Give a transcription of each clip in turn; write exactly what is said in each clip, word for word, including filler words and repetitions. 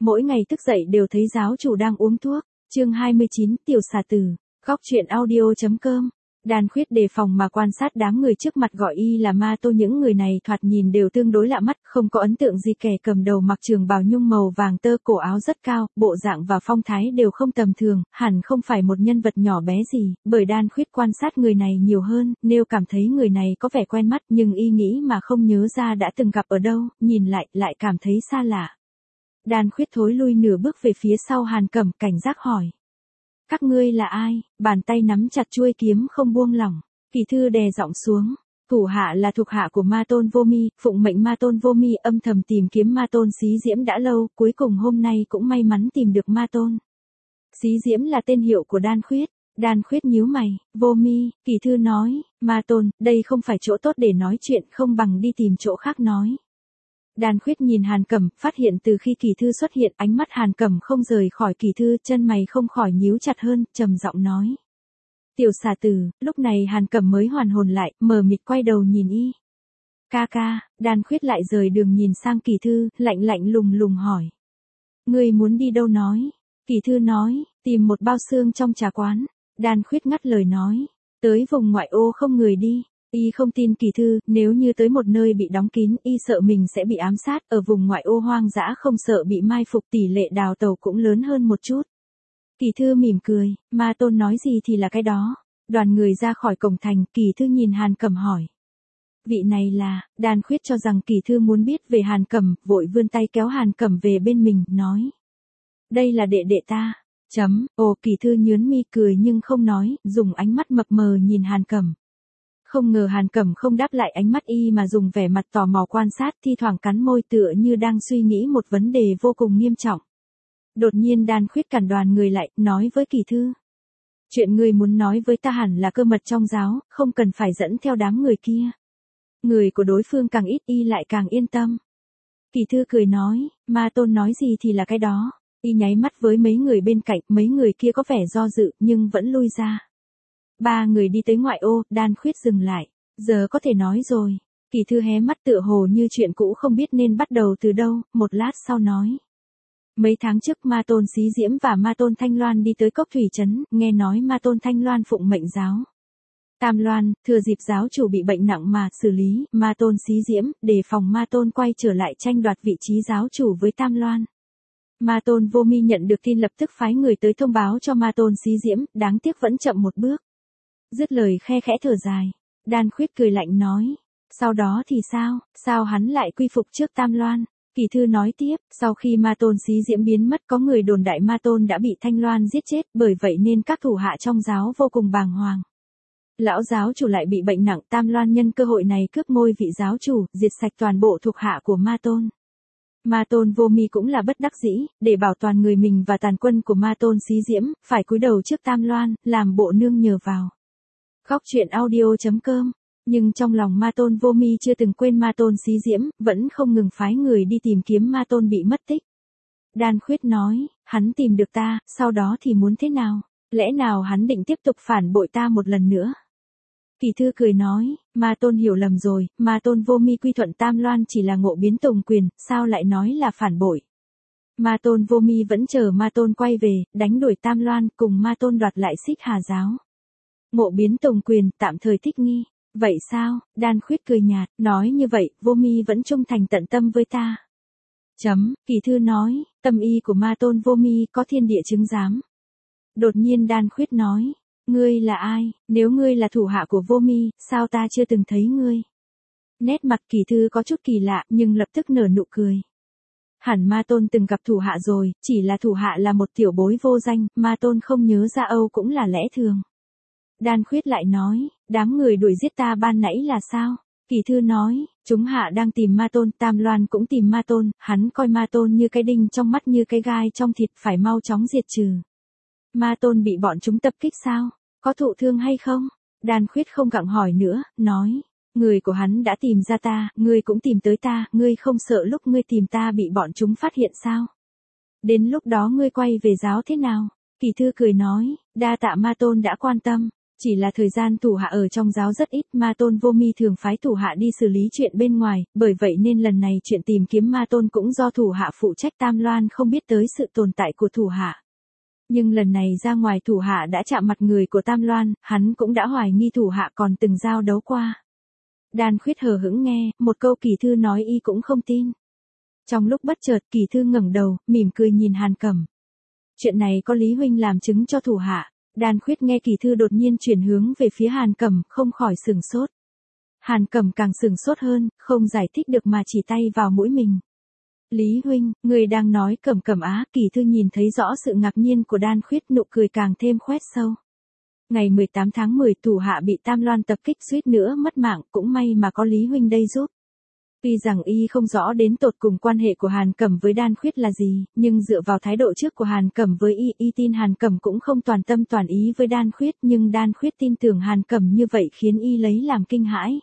mỗi ngày thức dậy đều thấy giáo chủ đang uống thuốc. Chương hai mươi chín, tiểu xà tử. Góc truyện audio chấm com. Đan Khuyết đề phòng mà quan sát đám người trước mặt gọi y là ma tô, những người này thoạt nhìn đều tương đối lạ mắt, không có ấn tượng gì. Kẻ cầm đầu mặc trường bào nhung màu vàng tơ, cổ áo rất cao, bộ dạng và phong thái đều không tầm thường, hẳn không phải một nhân vật nhỏ bé gì, bởi Đan Khuyết quan sát người này nhiều hơn, nếu cảm thấy người này có vẻ quen mắt nhưng y nghĩ mà không nhớ ra đã từng gặp ở đâu, nhìn lại, lại cảm thấy xa lạ. Đan Khuyết thối lui nửa bước về phía sau Hàn Cẩm, cảnh giác hỏi. Các ngươi là ai? Bàn tay nắm chặt chuôi kiếm không buông lỏng. Kỳ thư đè giọng xuống. Thủ hạ là thuộc hạ của Ma Tôn Vô Mi, phụng mệnh Ma Tôn Vô Mi âm thầm tìm kiếm Ma Tôn Xí Diễm đã lâu, cuối cùng hôm nay cũng may mắn tìm được Ma Tôn. Xí Diễm là tên hiệu của Đan Khuyết. Đan Khuyết nhíu mày. Vô Mi, Kỳ thư nói, Ma Tôn, đây không phải chỗ tốt để nói chuyện, không bằng đi tìm chỗ khác nói. Đan Khuyết nhìn Hàn Cẩm, phát hiện từ khi Kỳ thư xuất hiện, ánh mắt Hàn Cẩm không rời khỏi Kỳ thư, chân mày không khỏi nhíu chặt hơn, trầm giọng nói. Tiểu xà tử. Lúc này Hàn Cẩm mới hoàn hồn lại, mờ mịt quay đầu nhìn y. Ca ca. Đan Khuyết lại rời đường nhìn sang Kỳ thư, lạnh lạnh lùng lùng hỏi. Ngươi muốn đi đâu nói? Kỳ thư nói, tìm một bao xương trong trà quán. Đan Khuyết ngắt lời nói, tới vùng ngoại ô không người đi. Y không tin Kỳ thư, nếu như tới một nơi bị đóng kín, y sợ mình sẽ bị ám sát, ở vùng ngoại ô hoang dã không sợ bị mai phục, tỷ lệ đào tẩu cũng lớn hơn một chút. Kỳ thư mỉm cười, Ma Tôn nói gì thì là cái đó. Đoàn người ra khỏi cổng thành, Kỳ thư nhìn Hàn Cẩm hỏi. Vị này là, Đan Khuyết cho rằng Kỳ thư muốn biết về Hàn Cẩm, vội vươn tay kéo Hàn Cẩm về bên mình, nói. Đây là đệ đệ ta. Chấm, ồ. Kỳ thư nhướng mi cười nhưng không nói, dùng ánh mắt mập mờ nhìn Hàn Cẩm. Không ngờ Hàn Cẩm không đáp lại ánh mắt y mà dùng vẻ mặt tò mò quan sát, thi thoảng cắn môi tựa như đang suy nghĩ một vấn đề vô cùng nghiêm trọng. Đột nhiên Đan Khuyết cản đoàn người lại, nói với Kỳ thư. Chuyện ngươi muốn nói với ta hẳn là cơ mật trong giáo, không cần phải dẫn theo đám người kia. Người của đối phương càng ít y lại càng yên tâm. Kỳ thư cười nói, Ma Tôn nói gì thì là cái đó. Y nháy mắt với mấy người bên cạnh, mấy người kia có vẻ do dự nhưng vẫn lui ra. Ba người đi tới ngoại ô, Đan Khuyết dừng lại. Giờ có thể nói rồi. Kỳ thư hé mắt tựa hồ như chuyện cũ không biết nên bắt đầu từ đâu, một lát sau nói. Mấy tháng trước Ma Tôn Xí Diễm và Ma Tôn Thanh Loan đi tới Cốc Thủy Trấn, nghe nói Ma Tôn Thanh Loan phụng mệnh giáo Tam Loan, thừa dịp giáo chủ bị bệnh nặng mà xử lý Ma Tôn Xí Diễm, để phòng Ma Tôn quay trở lại tranh đoạt vị trí giáo chủ với Tam Loan. Ma Tôn Vô Mi nhận được tin lập tức phái người tới thông báo cho Ma Tôn Xí Diễm, đáng tiếc vẫn chậm một bước. Dứt lời khe khẽ thở dài. Đan Khuyết cười lạnh nói. Sau đó thì sao, sao hắn lại quy phục trước Tam Loan? Kỳ thư nói tiếp, sau khi Ma Tôn Xí Diễm biến mất có người đồn đại Ma Tôn đã bị Thanh Loan giết chết, bởi vậy nên các thủ hạ trong giáo vô cùng bàng hoàng. Lão giáo chủ lại bị bệnh nặng, Tam Loan nhân cơ hội này cướp ngôi vị giáo chủ, diệt sạch toàn bộ thuộc hạ của Ma Tôn. Ma Tôn Vô Mi cũng là bất đắc dĩ, để bảo toàn người mình và tàn quân của Ma Tôn Xí Diễm, phải cúi đầu trước Tam Loan, làm bộ nương nhờ vào. Góc truyện audio chấm com. Nhưng trong lòng Ma Tôn Vô Mi chưa từng quên Ma Tôn Xí Diễm, vẫn không ngừng phái người đi tìm kiếm Ma Tôn bị mất tích. Đan Khuyết nói, hắn tìm được ta, sau đó thì muốn thế nào? Lẽ nào hắn định tiếp tục phản bội ta một lần nữa? Kỳ thư cười nói, Ma Tôn hiểu lầm rồi, Ma Tôn Vô Mi quy thuận Tam Loan chỉ là ngộ biến tùng quyền, sao lại nói là phản bội? Ma Tôn Vô Mi vẫn chờ Ma Tôn quay về, đánh đuổi Tam Loan, cùng Ma Tôn đoạt lại Xích Hà giáo. Ngộ biến tùng quyền, tạm thời thích nghi. Vậy sao? Đan Khuyết cười nhạt, nói như vậy, Vô Mi vẫn trung thành tận tâm với ta. Chấm, Kỳ thư nói, tâm ý của Ma Tôn Vô Mi có thiên địa chứng giám. Đột nhiên Đan Khuyết nói, ngươi là ai, nếu ngươi là thủ hạ của Vô Mi, sao ta chưa từng thấy ngươi? Nét mặt Kỳ thư có chút kỳ lạ, nhưng lập tức nở nụ cười. Hẳn Ma Tôn từng gặp thủ hạ rồi, chỉ là thủ hạ là một tiểu bối vô danh, Ma Tôn không nhớ ra âu cũng là lẽ thường. Đan Khuyết lại nói, đám người đuổi giết ta ban nãy là sao? Kỳ thư nói, chúng hạ đang tìm Ma Tôn, Tam Loan cũng tìm Ma Tôn, hắn coi Ma Tôn như cái đinh trong mắt như cái gai trong thịt, phải mau chóng diệt trừ. Ma Tôn bị bọn chúng tập kích sao? Có thụ thương hay không? Đan Khuyết không gặng hỏi nữa, nói, người của hắn đã tìm ra ta, ngươi cũng tìm tới ta, ngươi không sợ lúc ngươi tìm ta bị bọn chúng phát hiện sao? Đến lúc đó ngươi quay về giáo thế nào? Kỳ thư cười nói, đa tạ Ma Tôn đã quan tâm. Chỉ là thời gian thủ hạ ở trong giáo rất ít, Ma Tôn Vô Mi thường phái thủ hạ đi xử lý chuyện bên ngoài, bởi vậy nên lần này chuyện tìm kiếm Ma Tôn cũng do thủ hạ phụ trách. Tam Loan không biết tới sự tồn tại của thủ hạ. Nhưng lần này ra ngoài thủ hạ đã chạm mặt người của Tam Loan, hắn cũng đã hoài nghi thủ hạ còn từng giao đấu qua. Đan Khuyết hờ hững nghe, một câu Kỳ Thư nói y cũng không tin. Trong lúc bất chợt Kỳ Thư ngẩng đầu, mỉm cười nhìn Hàn Cẩm. Chuyện này có Lý huynh làm chứng cho thủ hạ. Đan Khuyết nghe Kỳ Thư đột nhiên chuyển hướng về phía Hàn Cẩm, không khỏi sửng sốt. Hàn Cẩm càng sửng sốt hơn, không giải thích được mà chỉ tay vào mũi mình. Lý huynh, người đang nói Cẩm Cẩm á? Kỳ Thư nhìn thấy rõ sự ngạc nhiên của Đan Khuyết, nụ cười càng thêm khoét sâu. Ngày mười tám tháng mười thủ hạ bị Tam Loan tập kích suýt nữa mất mạng, cũng may mà có Lý huynh đây giúp. Tuy rằng y không rõ đến tột cùng quan hệ của Hàn Cẩm với Đan Khuyết là gì, nhưng dựa vào thái độ trước của Hàn Cẩm với y, y tin Hàn Cẩm cũng không toàn tâm toàn ý với Đan Khuyết, nhưng Đan Khuyết tin tưởng Hàn Cẩm như vậy khiến y lấy làm kinh hãi.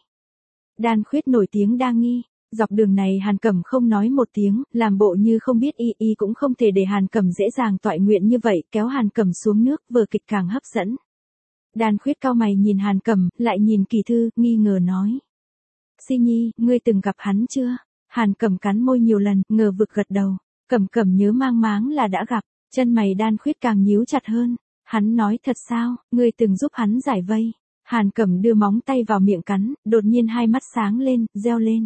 Đan Khuyết nổi tiếng đa nghi, dọc đường này Hàn Cẩm không nói một tiếng, làm bộ như không biết y, y cũng không thể để Hàn Cẩm dễ dàng toại nguyện như vậy, kéo Hàn Cẩm xuống nước, vở kịch càng hấp dẫn. Đan Khuyết cau mày nhìn Hàn Cẩm, lại nhìn Kỳ Thư, nghi ngờ nói. Si Nhi, ngươi từng gặp hắn chưa? Hàn Cẩm cắn môi nhiều lần, ngờ vực gật đầu. Cẩm Cẩm nhớ mang máng là đã gặp, chân mày Đan Khuyết càng nhíu chặt hơn. Hắn nói thật sao, ngươi từng giúp hắn giải vây. Hàn Cẩm đưa móng tay vào miệng cắn, đột nhiên hai mắt sáng lên, reo lên.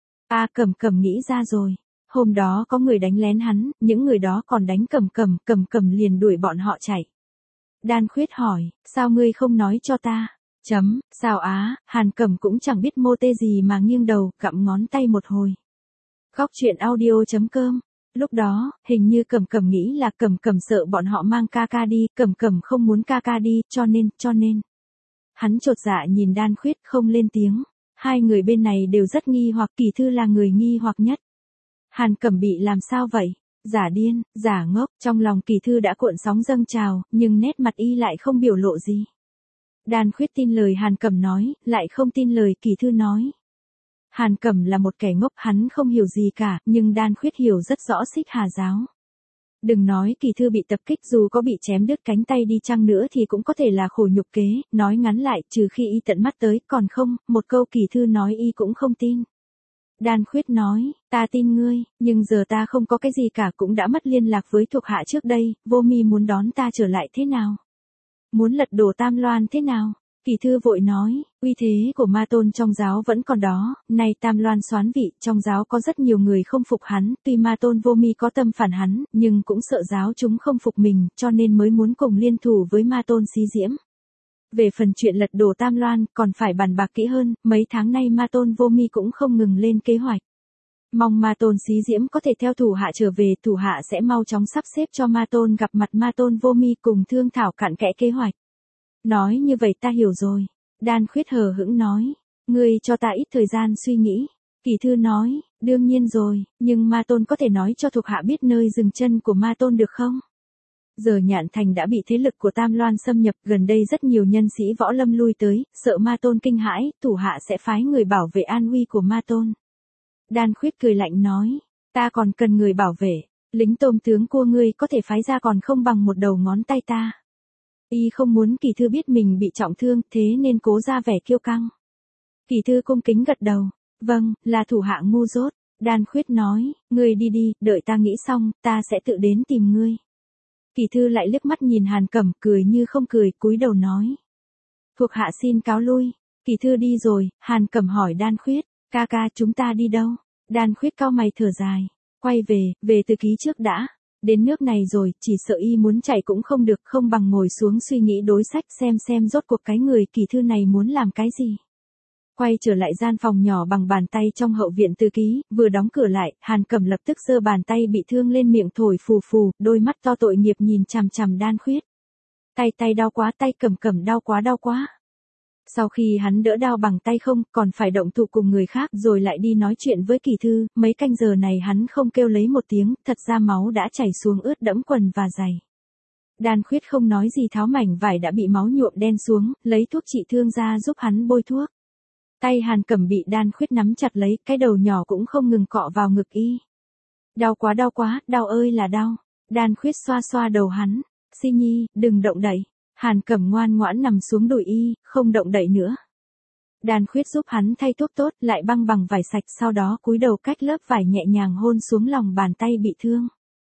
A Cẩm Cẩm nghĩ ra rồi. Hôm đó có người đánh lén hắn, những người đó còn đánh Cẩm Cẩm, Cẩm Cẩm liền đuổi bọn họ chạy. Đan Khuyết hỏi, sao ngươi không nói cho ta? Chấm, sao á? Hàn Cẩm cũng chẳng biết mô tê gì mà nghiêng đầu, gặm ngón tay một hồi. Góc truyện audio chấm com. Lúc đó, hình như Cẩm Cẩm nghĩ là Cẩm Cẩm sợ bọn họ mang ca ca đi, Cẩm Cẩm không muốn ca ca đi, cho nên, cho nên. Hắn chột dạ nhìn Đan Khuyết không lên tiếng. Hai người bên này đều rất nghi hoặc, Kỳ Thư là người nghi hoặc nhất. Hàn Cẩm bị làm sao vậy? Giả điên, giả ngốc, trong lòng Kỳ Thư đã cuộn sóng dâng trào, nhưng nét mặt y lại không biểu lộ gì. Đan Khuyết tin lời Hàn Cẩm nói, lại không tin lời Kỳ Thư nói. Hàn Cẩm là một kẻ ngốc, hắn không hiểu gì cả, nhưng Đan Khuyết hiểu rất rõ Xích Hà giáo. Đừng nói Kỳ Thư bị tập kích, dù có bị chém đứt cánh tay đi chăng nữa thì cũng có thể là khổ nhục kế, nói ngắn lại, trừ khi y tận mắt tới, còn không, một câu Kỳ Thư nói y cũng không tin. Đan Khuyết nói, ta tin ngươi, nhưng giờ ta không có cái gì cả, cũng đã mất liên lạc với thuộc hạ trước đây, Vô Mi muốn đón ta trở lại thế nào? Muốn lật đổ Tam Loan thế nào? Kỳ Thư vội nói, uy thế của Ma Tôn trong giáo vẫn còn đó, nay Tam Loan soán vị, trong giáo có rất nhiều người không phục hắn, tuy Ma Tôn Vô Mi có tâm phản hắn, nhưng cũng sợ giáo chúng không phục mình, cho nên mới muốn cùng liên thủ với Ma Tôn Xí Diễm. Về phần chuyện lật đổ Tam Loan, còn phải bàn bạc kỹ hơn, mấy tháng nay Ma Tôn Vô Mi cũng không ngừng lên kế hoạch. Mong Ma Tôn Xí Diễm có thể theo thủ hạ trở về, thủ hạ sẽ mau chóng sắp xếp cho Ma Tôn gặp mặt Ma Tôn Vô Mi cùng thương thảo cặn kẽ kế hoạch. Nói như vậy ta hiểu rồi. Đan Khuyết hờ hững nói, ngươi cho ta ít thời gian suy nghĩ. Kỳ Thư nói, đương nhiên rồi, nhưng Ma Tôn có thể nói cho thuộc hạ biết nơi dừng chân của Ma Tôn được không? Giờ Nhạn Thành đã bị thế lực của Tam Loan xâm nhập, gần đây rất nhiều nhân sĩ võ lâm lui tới, sợ Ma Tôn kinh hãi, thủ hạ sẽ phái người bảo vệ an nguy của Ma Tôn. Đan Khuyết cười lạnh nói, ta còn cần người bảo vệ, lính tôm tướng cua ngươi có thể phái ra còn không bằng một đầu ngón tay ta. Y không muốn Kỳ Thư biết mình bị trọng thương, thế nên cố ra vẻ kiêu căng. Kỳ Thư cung kính gật đầu, vâng, là thủ hạ ngu dốt. Đan Khuyết nói, ngươi đi đi, đợi ta nghĩ xong, ta sẽ tự đến tìm ngươi. Kỳ Thư lại liếc mắt nhìn Hàn Cẩm, cười như không cười, cúi đầu nói. Thuộc hạ xin cáo lui. Kỳ Thư đi rồi, Hàn Cẩm hỏi Đan Khuyết, ca ca chúng ta đi đâu? Đan Khuyết cau mày thở dài, quay về, về từ ký trước đã. Đến nước này rồi, chỉ sợ y muốn chạy cũng không được, không bằng ngồi xuống suy nghĩ đối sách xem xem rốt cuộc cái người Kỳ Thư này muốn làm cái gì. Quay trở lại gian phòng nhỏ bằng bàn tay trong hậu viện Từ Ký, vừa đóng cửa lại, Hàn Cẩm lập tức giơ bàn tay bị thương lên miệng thổi phù phù, đôi mắt to tội nghiệp nhìn chằm chằm Đan Khuyết. Tay tay đau quá, tay Cẩm Cẩm đau quá đau quá. Sau khi hắn đỡ đau bằng tay không, còn phải động thủ cùng người khác rồi lại đi nói chuyện với Kỳ Thư, mấy canh giờ này hắn không kêu lấy một tiếng, thật ra máu đã chảy xuống ướt đẫm quần và giày. Đan Khuyết không nói gì tháo mảnh vải đã bị máu nhuộm đen xuống, lấy thuốc trị thương ra giúp hắn bôi thuốc. Tay Hàn Cẩm bị Đan Khuyết nắm chặt lấy, cái đầu nhỏ cũng không ngừng cọ vào ngực y. Đau quá đau quá, đau ơi là đau. Đan Khuyết xoa xoa đầu hắn. Si Nhi, đừng động đậy. Hàn Cẩm ngoan ngoãn nằm xuống đùi y, không động đậy nữa. Đan Khuyết giúp hắn thay thuốc tốt, lại băng bằng vải sạch, sau đó cúi đầu cách lớp vải nhẹ nhàng hôn xuống lòng bàn tay bị thương.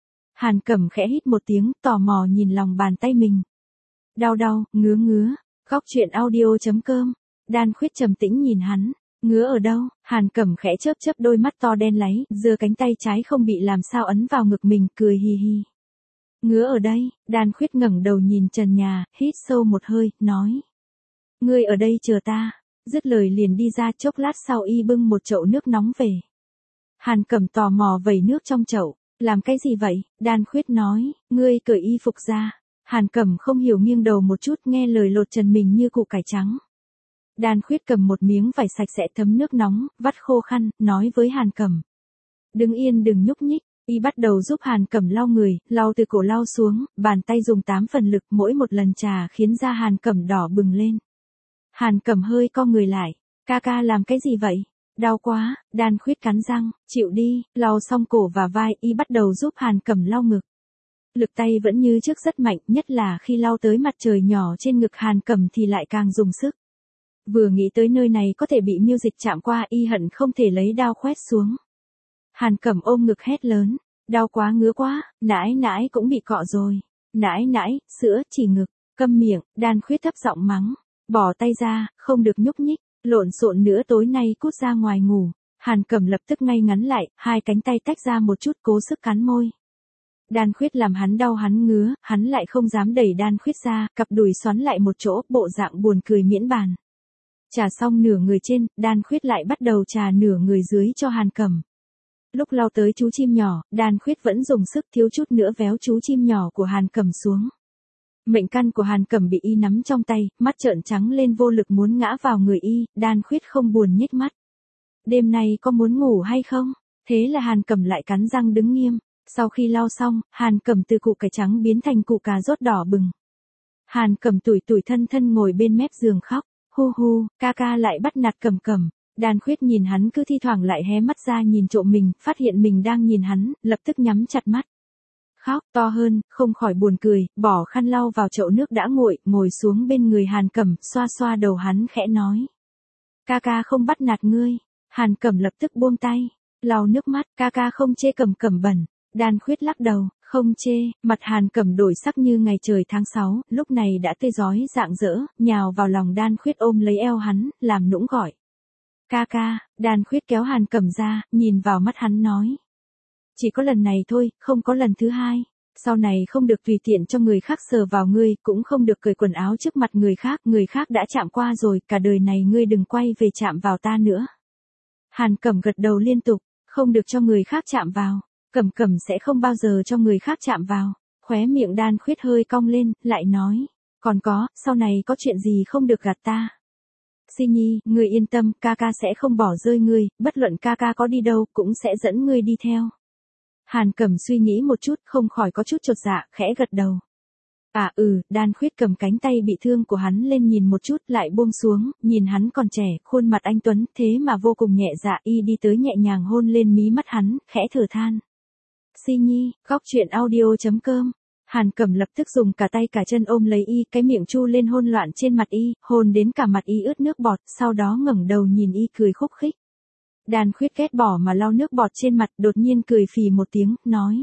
Hàn Cẩm khẽ hít một tiếng, tò mò nhìn lòng bàn tay mình. Đau đau, ngứa ngứa. Góc truyện audio chấm com. Đan Khuyết trầm tĩnh nhìn hắn. Ngứa ở đâu? Hàn Cẩm khẽ chớp chớp đôi mắt to đen láy, giơ cánh tay trái không bị làm sao ấn vào ngực mình, cười hì hì. Ngứa ở đây. Đan Khuyết ngẩng đầu nhìn trần nhà, hít sâu một hơi, nói. Ngươi ở đây chờ ta. Dứt lời liền đi ra, chốc lát sau y bưng một chậu nước nóng về. Hàn Cẩm tò mò vẩy nước trong chậu. Làm cái gì vậy? Đan Khuyết nói, ngươi cởi y phục ra. Hàn Cẩm không hiểu nghiêng đầu một chút, nghe lời lột trần mình như củ cải trắng. Đan Khuyết cầm một miếng vải sạch sẽ thấm nước nóng, vắt khô khăn, nói với Hàn Cẩm. Đứng yên đừng nhúc nhích. Y bắt đầu giúp Hàn Cẩm lau người, lau từ cổ lau xuống, bàn tay dùng tám phần lực, mỗi một lần chà khiến da Hàn Cẩm đỏ bừng lên. Hàn Cẩm hơi co người lại. Ca ca làm cái gì vậy? Đau quá. Đan Khuyết cắn răng, chịu đi. Lau xong cổ và vai, y bắt đầu giúp Hàn Cẩm lau ngực. Lực tay vẫn như trước rất mạnh, nhất là khi lau tới mặt trời nhỏ trên ngực Hàn Cẩm thì lại càng dùng sức. Vừa nghĩ tới nơi này có thể bị miêu dịch chạm qua, y hận không thể lấy đao khoét xuống. Hàn Cẩm ôm ngực hét lớn. Đau quá, ngứa quá. Nãi nãi cũng bị cọ rồi. Nãi nãi, sữa, chỉ ngực. Câm miệng. Đan Khuyết thấp giọng mắng. Bỏ tay ra, không được nhúc nhích. Lộn xộn nữa, tối nay cút ra ngoài ngủ. Hàn Cẩm lập tức ngay ngắn lại, hai cánh tay tách ra một chút, cố sức cắn môi. Đan Khuyết làm hắn đau hắn ngứa, hắn lại không dám đẩy Đan Khuyết ra, cặp đùi xoắn lại một chỗ, bộ dạng buồn cười miễn bàn. Chà xong nửa người trên, Đan Khuyết lại bắt đầu chà nửa người dưới cho Hàn Cẩm. Lúc lau tới chú chim nhỏ, Đan Khuyết vẫn dùng sức, thiếu chút nữa véo chú chim nhỏ của Hàn Cẩm xuống. Mệnh căn của Hàn Cẩm bị y nắm trong tay, mắt trợn trắng lên vô lực muốn ngã vào người y, Đan Khuyết không buồn nhếch mắt. Đêm nay có muốn ngủ hay không? Thế là Hàn Cẩm lại cắn răng đứng nghiêm. Sau khi lau xong, Hàn Cẩm từ củ cải trắng biến thành củ cà rốt đỏ bừng. Hàn Cẩm tủi tủi thân thân ngồi bên mép giường khóc. Hu hu, ca ca lại bắt nạt Cẩm Cẩm. Đan Khuyết nhìn hắn cứ thi thoảng lại hé mắt ra nhìn trộm mình, phát hiện mình đang nhìn hắn, lập tức nhắm chặt mắt. Khóc to hơn, không khỏi buồn cười, bỏ khăn lau vào chậu nước đã nguội, ngồi xuống bên người Hàn Cẩm, xoa xoa đầu hắn khẽ nói. Ca ca không bắt nạt ngươi. Hàn Cẩm lập tức buông tay, lau nước mắt, ca ca không chê Cẩm Cẩm bẩn. Đan Khuyết lắc đầu, không chê. Mặt Hàn Cẩm đổi sắc như ngày trời tháng sáu, lúc này đã tươi rói rạng rỡ, nhào vào lòng Đan Khuyết ôm lấy eo hắn, làm nũng gọi. Ca ca. Đan Khuyết kéo Hàn Cẩm ra, nhìn vào mắt hắn nói. Chỉ có lần này thôi, không có lần thứ hai. Sau này không được tùy tiện cho người khác sờ vào ngươi, cũng không được cởi quần áo trước mặt người khác, người khác đã chạm qua rồi, cả đời này ngươi đừng quay về chạm vào ta nữa. Hàn Cẩm gật đầu liên tục, không được cho người khác chạm vào. Cẩm Cẩm sẽ không bao giờ cho người khác chạm vào. Khóe miệng Đan Khuyết hơi cong lên, lại nói. Còn có, sau này có chuyện gì không được gạt ta. Si Nhi, ngươi yên tâm, ca ca sẽ không bỏ rơi ngươi, bất luận ca ca có đi đâu, cũng sẽ dẫn ngươi đi theo. Hàn Cẩm suy nghĩ một chút, không khỏi có chút chột dạ, khẽ gật đầu. À ừ, Đan Khuyết cầm cánh tay bị thương của hắn lên nhìn một chút, lại buông xuống, nhìn hắn còn trẻ, khuôn mặt anh tuấn, thế mà vô cùng nhẹ dạ, y đi tới nhẹ nhàng hôn lên mí mắt hắn, khẽ thở than. Si Nhi, góc truyện audio chấm com. Hàn Cẩm lập tức dùng cả tay cả chân ôm lấy y, cái miệng chu lên hôn loạn trên mặt y, hôn đến cả mặt y ướt nước bọt, sau đó ngẩng đầu nhìn y cười khúc khích. Đan Khuyết ghét bỏ mà lau nước bọt trên mặt, đột nhiên cười phì một tiếng, nói.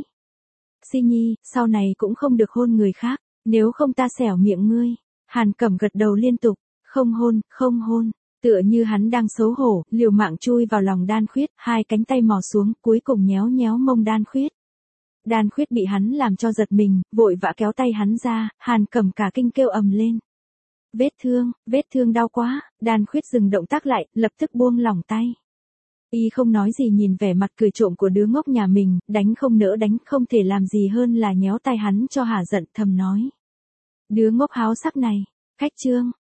Si Nhi, sau này cũng không được hôn người khác, nếu không ta xẻo miệng ngươi. Hàn Cẩm gật đầu liên tục, không hôn, không hôn, tựa như hắn đang xấu hổ, liều mạng chui vào lòng Đan Khuyết, hai cánh tay mò xuống, cuối cùng nhéo nhéo mông Đan Khuyết. Đan Khuyết bị hắn làm cho giật mình, vội vã kéo tay hắn ra, Hàn Cẩm cả kinh kêu ầm lên. Vết thương, vết thương đau quá. Đan Khuyết dừng động tác lại, lập tức buông lỏng tay. Y không nói gì nhìn vẻ mặt cười trộm của đứa ngốc nhà mình, đánh không nỡ đánh, không thể làm gì hơn là nhéo tay hắn cho hả giận, thầm nói. Đứa ngốc háo sắc này. Khách trương,